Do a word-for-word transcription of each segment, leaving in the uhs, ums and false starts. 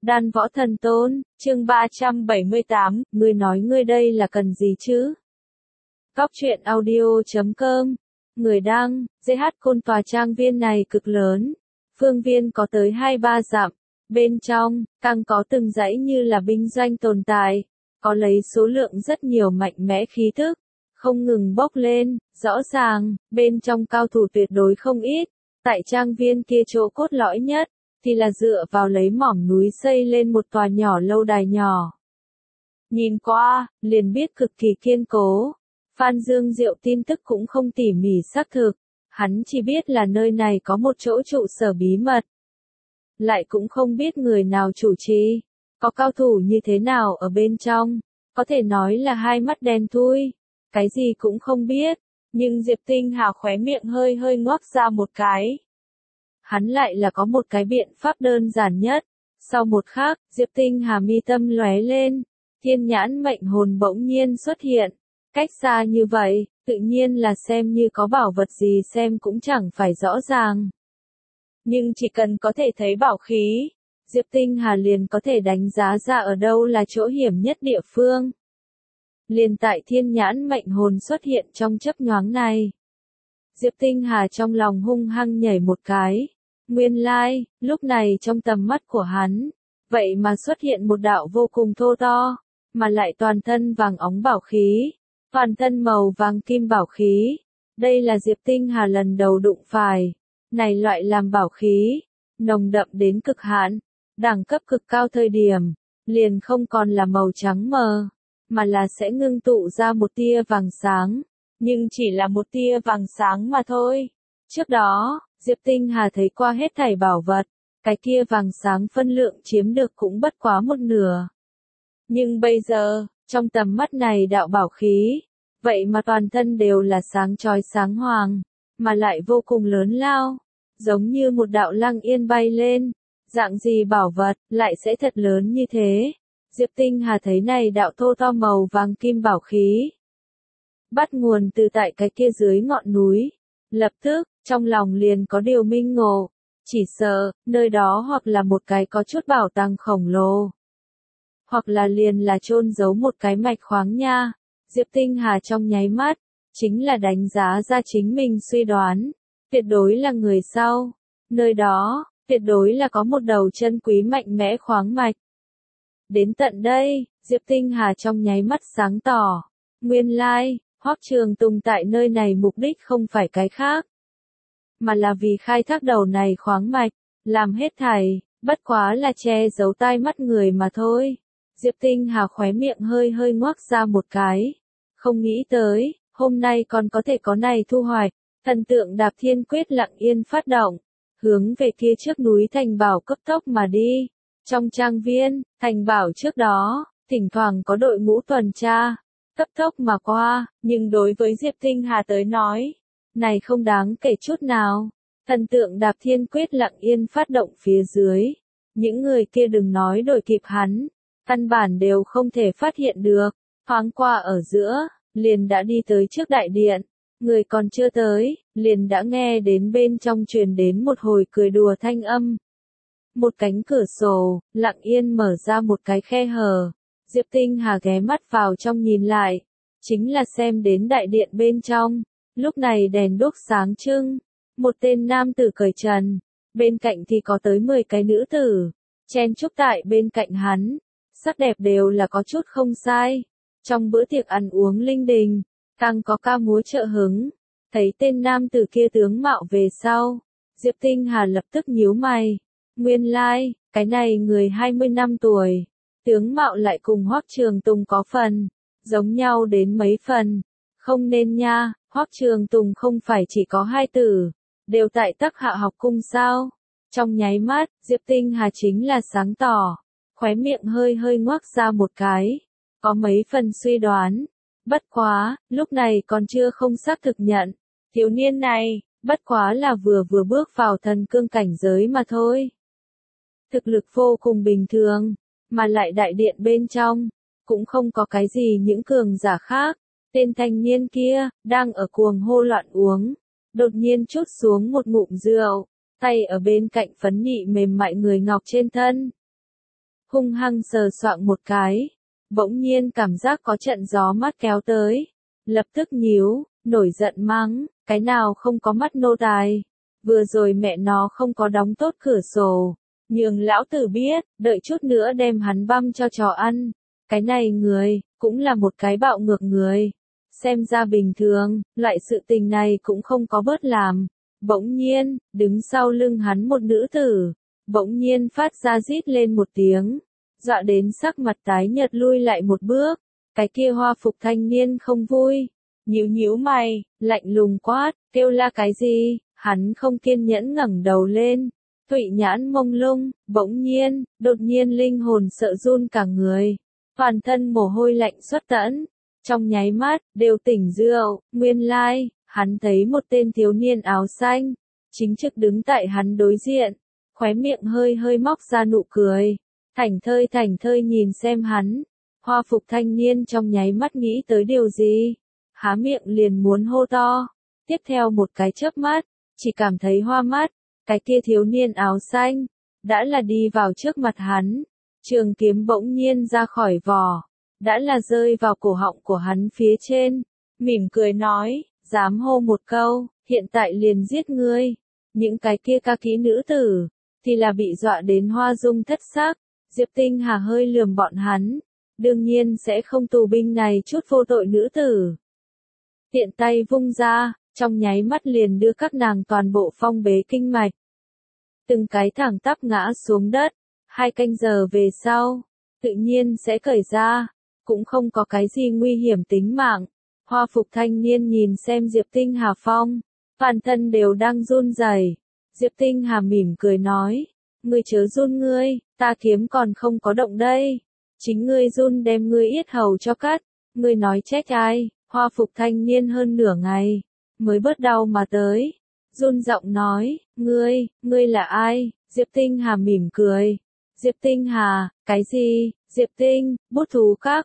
Đan Võ Thần Tôn, chương ba trăm bảy mươi tám, ngươi nói ngươi đây là cần gì chứ? Góc truyện audio chấm com, người đăng, giê hát Côn tòa trang viên này cực lớn, phương viên có tới hai ba dặm, bên trong, càng có từng dãy như là binh doanh tồn tại, có lấy số lượng rất nhiều mạnh mẽ khí thức, không ngừng bốc lên, rõ ràng, bên trong cao thủ tuyệt đối không ít, tại trang viên kia chỗ cốt lõi nhất, thì là dựa vào lấy mỏm núi xây lên một tòa nhỏ lâu đài nhỏ. Nhìn qua, liền biết cực kỳ kiên cố. Phan Dương Diệu tin tức cũng không tỉ mỉ xác thực, hắn chỉ biết là nơi này có một chỗ trụ sở bí mật. Lại cũng không biết người nào chủ trì, có cao thủ như thế nào ở bên trong, có thể nói là hai mắt đen thui, cái gì cũng không biết, nhưng Diệp Tinh Hà khóe miệng hơi hơi ngoác ra một cái. Hắn lại là có một cái biện pháp đơn giản nhất. Sau một khắc, Diệp Tinh Hà mi tâm lóe lên, thiên nhãn mệnh hồn bỗng nhiên xuất hiện. Cách xa như vậy, tự nhiên là xem như có bảo vật gì xem cũng chẳng phải rõ ràng. Nhưng chỉ cần có thể thấy bảo khí, Diệp Tinh Hà liền có thể đánh giá ra ở đâu là chỗ hiểm nhất địa phương. Liền tại thiên nhãn mệnh hồn xuất hiện trong chớp nhoáng này. Diệp Tinh Hà trong lòng hung hăng nhảy một cái. Nguyên lai, like, lúc này trong tầm mắt của hắn, vậy mà xuất hiện một đạo vô cùng thô to, mà lại toàn thân vàng óng bảo khí, toàn thân màu vàng kim bảo khí. Đây là Diệp Tinh Hà lần đầu đụng phải. Này loại làm bảo khí, nồng đậm đến cực hạn, đẳng cấp cực cao thời điểm, liền không còn là màu trắng mờ, mà là sẽ ngưng tụ ra một tia vàng sáng. Nhưng chỉ là một tia vàng sáng mà thôi. Trước đó, Diệp Tinh Hà thấy qua hết thảy bảo vật, cái kia vàng sáng phân lượng chiếm được cũng bất quá một nửa. Nhưng bây giờ, trong tầm mắt này đạo bảo khí, vậy mà toàn thân đều là sáng chói sáng hoàng, mà lại vô cùng lớn lao, giống như một đạo lăng yên bay lên, dạng gì bảo vật, lại sẽ thật lớn như thế. Diệp Tinh Hà thấy này đạo thô to màu vàng kim bảo khí, bắt nguồn từ tại cái kia dưới ngọn núi. Lập tức, trong lòng liền có điều minh ngộ, chỉ sợ, nơi đó hoặc là một cái có chút bảo tàng khổng lồ, hoặc là liền là chôn giấu một cái mạch khoáng nha. Diệp Tinh Hà trong nháy mắt, chính là đánh giá ra chính mình suy đoán, tuyệt đối là người sau, nơi đó, tuyệt đối là có một đầu chân quý mạnh mẽ khoáng mạch. Đến tận đây, Diệp Tinh Hà trong nháy mắt sáng tỏ, nguyên lai, like, Hoắc Trường Tùng tại nơi này mục đích không phải cái khác, mà là vì khai thác đầu này khoáng mạch, làm hết thảy, bất quá là che giấu tai mắt người mà thôi. Diệp Tinh Hà khóe miệng hơi hơi ngoác ra một cái, không nghĩ tới, hôm nay còn có thể có này thu hoạch. Thần tượng Đạp Thiên Quyết lặng yên phát động, hướng về kia trước núi Thành Bảo cấp tốc mà đi. Trong trang viên, Thành Bảo trước đó, thỉnh thoảng có đội ngũ tuần tra, cấp tốc mà qua, nhưng đối với Diệp Tinh Hà tới nói, này không đáng kể chút nào. Thần tượng Đạp Thiên Quyết lặng yên phát động phía dưới, những người kia đừng nói đuổi kịp hắn, căn bản đều không thể phát hiện được, thoáng qua ở giữa, liền đã đi tới trước đại điện, người còn chưa tới, liền đã nghe đến bên trong truyền đến một hồi cười đùa thanh âm. Một cánh cửa sổ, lặng yên mở ra một cái khe hở. Diệp Tinh Hà ghé mắt vào trong nhìn lại, chính là xem đến đại điện bên trong, lúc này đèn đuốc sáng trưng, một tên nam tử cởi trần, bên cạnh thì có tới mười cái nữ tử, chen chúc tại bên cạnh hắn, sắc đẹp đều là có chút không sai. Trong bữa tiệc ăn uống linh đình, càng có ca múa trợ hứng, thấy tên nam tử kia tướng mạo về sau, Diệp Tinh Hà lập tức nhíu mày, nguyên lai, like, cái này người hai mươi năm tuổi. Tướng mạo lại cùng Hoắc Trường Tùng có phần, giống nhau đến mấy phần, không nên nha, Hoắc Trường Tùng không phải chỉ có hai tử, đều tại Tắc Hạ học cung sao. Trong nháy mắt, Diệp Tinh Hà chính là sáng tỏ, khóe miệng hơi hơi ngoác ra một cái, có mấy phần suy đoán, bất quá, lúc này còn chưa không xác thực nhận, thiếu niên này, bất quá là vừa vừa bước vào thần cương cảnh giới mà thôi. Thực lực vô cùng bình thường. Mà lại đại điện bên trong, cũng không có cái gì những cường giả khác. Tên thanh niên kia, đang ở cuồng hô loạn uống, đột nhiên trút xuống một ngụm rượu, tay ở bên cạnh phấn nhị mềm mại người ngọc trên thân. hung hăng sờ soạng một cái. Bỗng nhiên cảm giác có trận gió mát kéo tới. Lập tức nhíu, nổi giận mắng, cái nào không có mắt nô tài. Vừa rồi mẹ nó không có đóng tốt cửa sổ. Nhường lão tử biết, đợi chút nữa đem hắn băm cho chó ăn. Cái này người, cũng là một cái bạo ngược người. Xem ra bình thường, loại sự tình này cũng không có bớt làm. Bỗng nhiên, đứng sau lưng hắn một nữ tử. Bỗng nhiên phát ra rít lên một tiếng. Dọa đến sắc mặt tái nhợt lui lại một bước. Cái kia hoa phục thanh niên không vui. Nhíu nhíu mày, lạnh lùng quát, kêu la cái gì? Hắn không kiên nhẫn ngẩng đầu lên. Thụy nhãn mông lung, bỗng nhiên, đột nhiên linh hồn sợ run cả người. Toàn thân mồ hôi lạnh xuất tẫn. Trong nháy mắt, đều tỉnh rượu, nguyên lai, hắn thấy một tên thiếu niên áo xanh. Chính trực đứng tại hắn đối diện. Khóe miệng hơi hơi móc ra nụ cười. Thảnh thơi thảnh thơi nhìn xem hắn. Hoa phục thanh niên trong nháy mắt nghĩ tới điều gì. Há miệng liền muốn hô to. Tiếp theo một cái chớp mắt, chỉ cảm thấy hoa mắt. Cái kia thiếu niên áo xanh, đã là đi vào trước mặt hắn. Trường kiếm bỗng nhiên ra khỏi vỏ, đã là rơi vào cổ họng của hắn phía trên. Mỉm cười nói, dám hô một câu, hiện tại liền giết ngươi. Những cái kia ca kỹ nữ tử, thì là bị dọa đến hoa dung thất sắc. Diệp Tinh Hà hơi lườm bọn hắn, đương nhiên sẽ không tù binh này chút vô tội nữ tử. Tiện tay vung ra, trong nháy mắt liền đưa các nàng toàn bộ phong bế kinh mạch. Từng cái thẳng tắp ngã xuống đất, hai canh giờ về sau, tự nhiên sẽ cởi ra, cũng không có cái gì nguy hiểm tính mạng. Hoa phục thanh niên nhìn xem Diệp Tinh Hà phong, toàn thân đều đang run rẩy. Diệp Tinh Hà mỉm cười nói, ngươi chớ run ngươi, ta kiếm còn không có động đây. Chính ngươi run đem ngươi yết hầu cho cắt, ngươi nói trách ai? Hoa phục thanh niên hơn nửa ngày, mới bớt đau mà tới. Run giọng nói, ngươi, ngươi là ai? Diệp Tinh Hà mỉm cười. Diệp Tinh Hà, cái gì? Diệp Tinh, bút thú các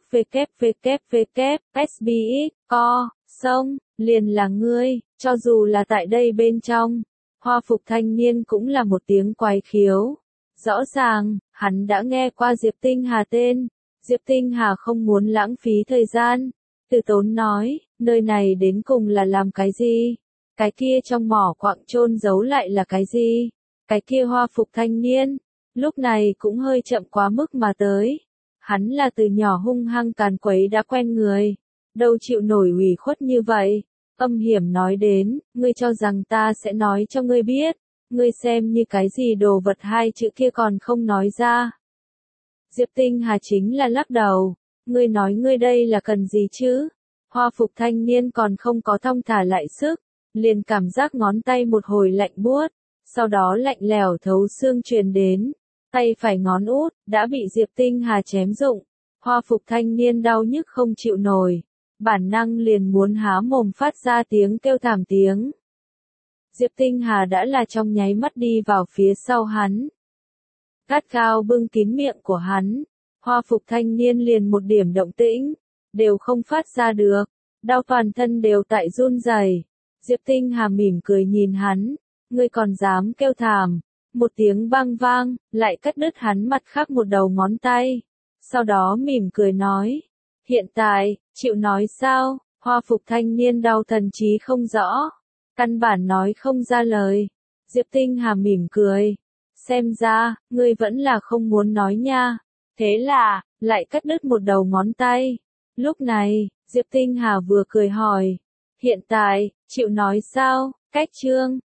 www, ét bê ích, co, sông, liền là ngươi, cho dù là tại đây bên trong. Hoa phục thanh niên cũng là một tiếng quái khiếu. Rõ ràng, hắn đã nghe qua Diệp Tinh Hà tên. Diệp Tinh Hà không muốn lãng phí thời gian. Từ tốn nói, nơi này đến cùng là làm cái gì? Cái kia trong mỏ quặng chôn giấu lại là cái gì? Cái kia hoa phục thanh niên, lúc này cũng hơi chậm quá mức mà tới. Hắn là từ nhỏ hung hăng càn quấy đã quen người, đâu chịu nổi ủy khuất như vậy. Âm hiểm nói đến, ngươi cho rằng ta sẽ nói cho ngươi biết, ngươi xem như cái gì đồ vật hai chữ kia còn không nói ra. Diệp Tinh Hà chính là lắc đầu, ngươi nói ngươi đây là cần gì chứ? Hoa phục thanh niên còn không có thong thả lại sức, liền cảm giác ngón tay một hồi lạnh buốt, sau đó lạnh lẽo thấu xương truyền đến, tay phải ngón út đã bị Diệp Tinh Hà chém rụng. Hoa phục thanh niên đau nhức không chịu nổi, bản năng liền muốn há mồm phát ra tiếng kêu thảm tiếng. Diệp Tinh Hà đã là trong nháy mắt đi vào phía sau hắn, gắt gao bưng kín miệng của hắn. Hoa phục thanh niên liền một điểm động tĩnh đều không phát ra được, đau toàn thân đều tại run rẩy. Diệp Tinh Hà mỉm cười nhìn hắn, ngươi còn dám kêu thảm? Một tiếng bang vang, lại cắt đứt hắn mặt khác một đầu ngón tay. Sau đó mỉm cười nói, hiện tại, chịu nói sao? Hoa phục thanh niên đau thần trí không rõ, căn bản nói không ra lời. Diệp Tinh Hà mỉm cười, xem ra, ngươi vẫn là không muốn nói nha. Thế là, lại cắt đứt một đầu ngón tay. Lúc này, Diệp Tinh Hà vừa cười hỏi, hiện tại, chịu nói sao? Cách chương